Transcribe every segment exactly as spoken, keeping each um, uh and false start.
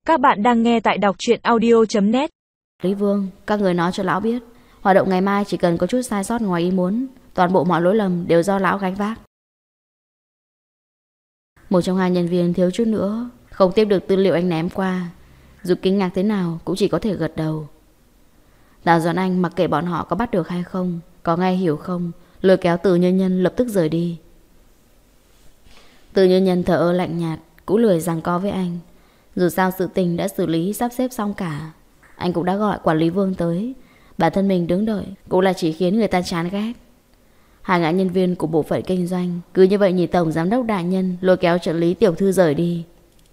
Các bạn đang nghe tại đọc truyện audio chấm net. Lý Vương, các người nói cho lão biết, hoạt động ngày mai chỉ cần có chút sai sót ngoài ý muốn, toàn bộ mọi lỗi lầm đều do lão gánh vác. Một trong hai nhân viên thiếu chút nữa không tiếp được tư liệu anh ném qua, dù kinh ngạc thế nào cũng chỉ có thể gật đầu. Đào Doãn Anh mặc kệ bọn họ có bắt được hay không, có nghe hiểu không, lôi kéo Từ Nhân Nhân lập tức rời đi. Từ Nhân Nhân thờ ơ lạnh nhạt, cũng lười giằng co với anh. Dù sao sự tình đã xử lý sắp xếp xong cả, anh cũng đã gọi quản lý Vương tới, bản thân mình đứng đợi cũng là chỉ khiến người ta chán ghét. Hai ngã nhân viên của bộ phận kinh doanh cứ như vậy nhìn tổng giám đốc đại nhân lôi kéo trợ lý tiểu thư rời đi.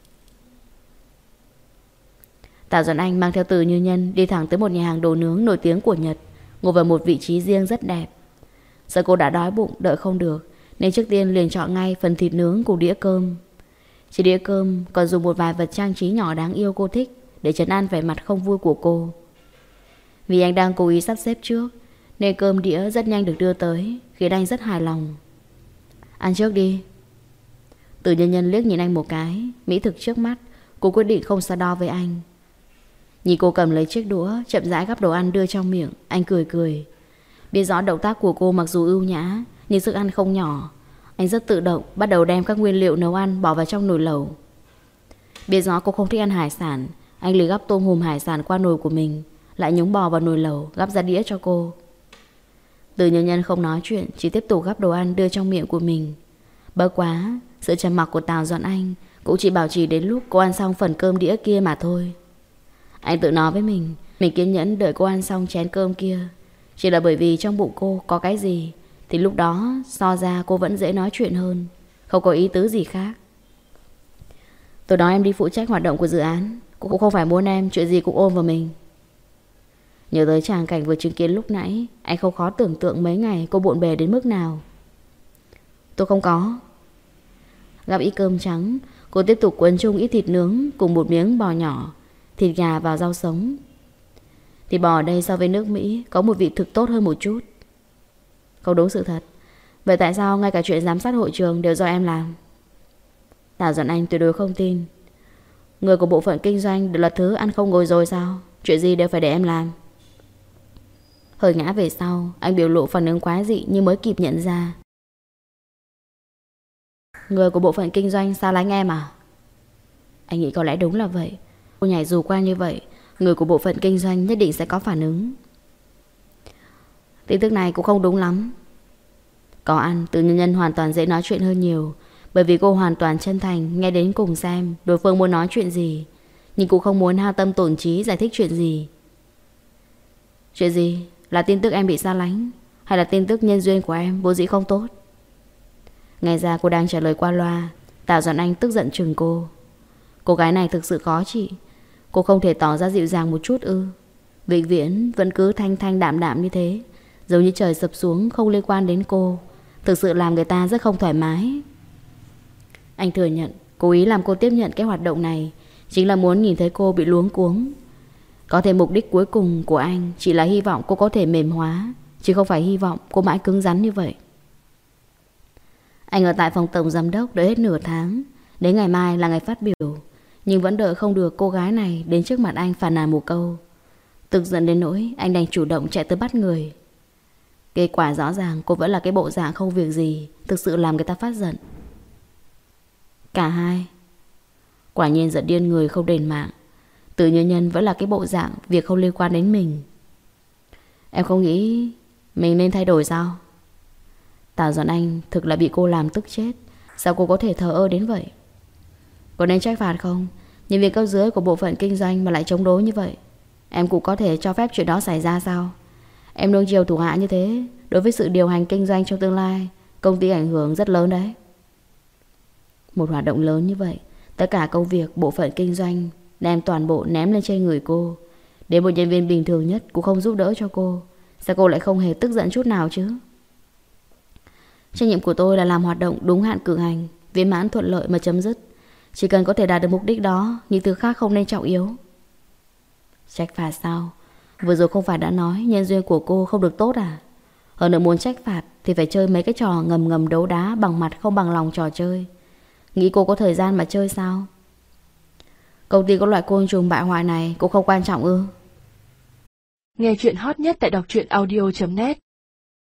Tạ Doãn Anh mang theo Từ Như Nhân đi thẳng tới một nhà hàng đồ nướng nổi tiếng của Nhật, ngồi vào một vị trí riêng rất đẹp. Sợ cô đã đói bụng đợi không được, nên trước tiên liền chọn ngay phần thịt nướng cùng đĩa cơm. Chỉ đĩa cơm còn dùng một vài vật trang trí nhỏ đáng yêu cô thích để trấn an vẻ mặt không vui của cô. Vì anh đang cố ý sắp xếp trước, nên cơm đĩa rất nhanh được đưa tới, khiến anh rất hài lòng. Ăn trước đi. Từ Nhân Nhân liếc nhìn anh một cái, mỹ thực trước mắt, cô quyết định không so đo với anh. Nhìn cô cầm lấy chiếc đũa, chậm rãi gắp đồ ăn đưa trong miệng, anh cười cười. Biết rõ động tác của cô mặc dù ưu nhã, nhưng sức ăn không nhỏ. Anh rất tự động bắt đầu đem các nguyên liệu nấu ăn bỏ vào trong nồi lẩu. Biết rõ cô không thích ăn hải sản, anh liền gắp tôm hùm hải sản qua nồi của mình, lại nhúng bò vào nồi lẩu gắp ra đĩa cho cô. Từ Nhân Nhân không nói chuyện, chỉ tiếp tục gắp đồ ăn đưa trong miệng của mình. Bất quá, sự trầm mặc của Tào Doãn Anh cũng chỉ bảo trì đến lúc cô ăn xong phần cơm đĩa kia mà thôi. Anh tự nói với mình, mình kiên nhẫn đợi cô ăn xong chén cơm kia, chỉ là bởi vì trong bụng cô có cái gì, thì lúc đó so ra cô vẫn dễ nói chuyện hơn, không có ý tứ gì khác. Tôi nói em đi phụ trách hoạt động của dự án, cô cũng không phải muốn em chuyện gì cũng ôm vào mình. Nhớ tới tràng cảnh vừa chứng kiến lúc nãy, anh không khó tưởng tượng mấy ngày cô bộn bề đến mức nào. Tôi không có. Gắp ít cơm trắng, cô tiếp tục quấn chung ít thịt nướng cùng một miếng bò nhỏ, thịt gà vào rau sống. Thịt bò ở đây so với nước Mỹ có một vị thực tốt hơn một chút. Không đúng sự thật. Vậy tại sao ngay cả chuyện giám sát hội trường đều do em làm? Tào Doãn Anh tuyệt đối không tin. Người của bộ phận kinh doanh đều là thứ ăn không ngồi rồi sao? Chuyện gì đều phải để em làm. Hơi ngã về sau, anh biểu lộ phản ứng quái dị như mới kịp nhận ra. Người của bộ phận kinh doanh sao lánh em à? Anh nghĩ có lẽ đúng là vậy. Cô nhảy dù qua như vậy, người của bộ phận kinh doanh nhất định sẽ có phản ứng. Tin tức này cũng không đúng lắm. Có ăn, Từ Nhân Nhân hoàn toàn dễ nói chuyện hơn nhiều, bởi vì cô hoàn toàn chân thành nghe đến cùng xem đối phương muốn nói chuyện gì, nhưng cũng không muốn hao tâm tổn trí giải thích chuyện gì. Chuyện gì? Là tin tức em bị xa lánh, hay là tin tức nhân duyên của em vô dĩ không tốt? Nghe ra cô đang trả lời qua loa, Tào Doãn Anh tức giận chừng cô. Cô gái này thực sự khó chị. Cô không thể tỏ ra dịu dàng một chút ư? Vĩnh viễn vẫn cứ thanh thanh đạm đạm như thế, giống như trời sập xuống không liên quan đến cô, thực sự làm người ta rất không thoải mái. Anh thừa nhận cố ý làm cô tiếp nhận cái hoạt động này chính là muốn nhìn thấy cô bị luống cuống. Có thể mục đích cuối cùng của anh chỉ là hy vọng cô có thể mềm hóa, chứ không phải hy vọng cô mãi cứng rắn như vậy. Anh ở tại phòng tổng giám đốc đợi hết nửa tháng, đến ngày mai là ngày phát biểu, nhưng vẫn đợi không được cô gái này đến trước mặt anh phàn nàn một câu. Tức giận đến nỗi anh đành chủ động chạy tới bắt người. Kết quả rõ ràng cô vẫn là cái bộ dạng không việc gì, thực sự làm người ta phát giận. Cả hai. Quả nhiên giận điên người không đền mạng. Từ Nhân Nhân vẫn là cái bộ dạng việc không liên quan đến mình. Em không nghĩ mình nên thay đổi sao? Tào Doãn Anh thực là bị cô làm tức chết. Sao cô có thể thờ ơ đến vậy? Có nên trách phạt không? Nhân viên cấp dưới của bộ phận kinh doanh mà lại chống đối như vậy, em cũng có thể cho phép chuyện đó xảy ra sao? Em nuông chiều thủ hạ như thế, đối với sự điều hành kinh doanh trong tương lai, công ty ảnh hưởng rất lớn đấy. Một hoạt động lớn như vậy, tất cả công việc bộ phận kinh doanh đem toàn bộ ném lên trên người cô, đến một nhân viên bình thường nhất cũng không giúp đỡ cho cô, sao cô lại không hề tức giận chút nào chứ? Trách nhiệm của tôi là làm hoạt động đúng hạn cử hành, viên mãn thuận lợi mà chấm dứt. Chỉ cần có thể đạt được mục đích đó, những thứ khác không nên trọng yếu. Trách phạt sao? Vừa rồi không phải đã nói nhân duyên của cô không được tốt à? Hơn nữa muốn trách phạt thì phải chơi mấy cái trò ngầm ngầm đấu đá bằng mặt không bằng lòng trò chơi. Nghĩ cô có thời gian mà chơi sao? Công ty có loại côn trùng bại hoại này cũng không quan trọng ư? Nghe chuyện hot nhất tại đọc truyện audio chấm net.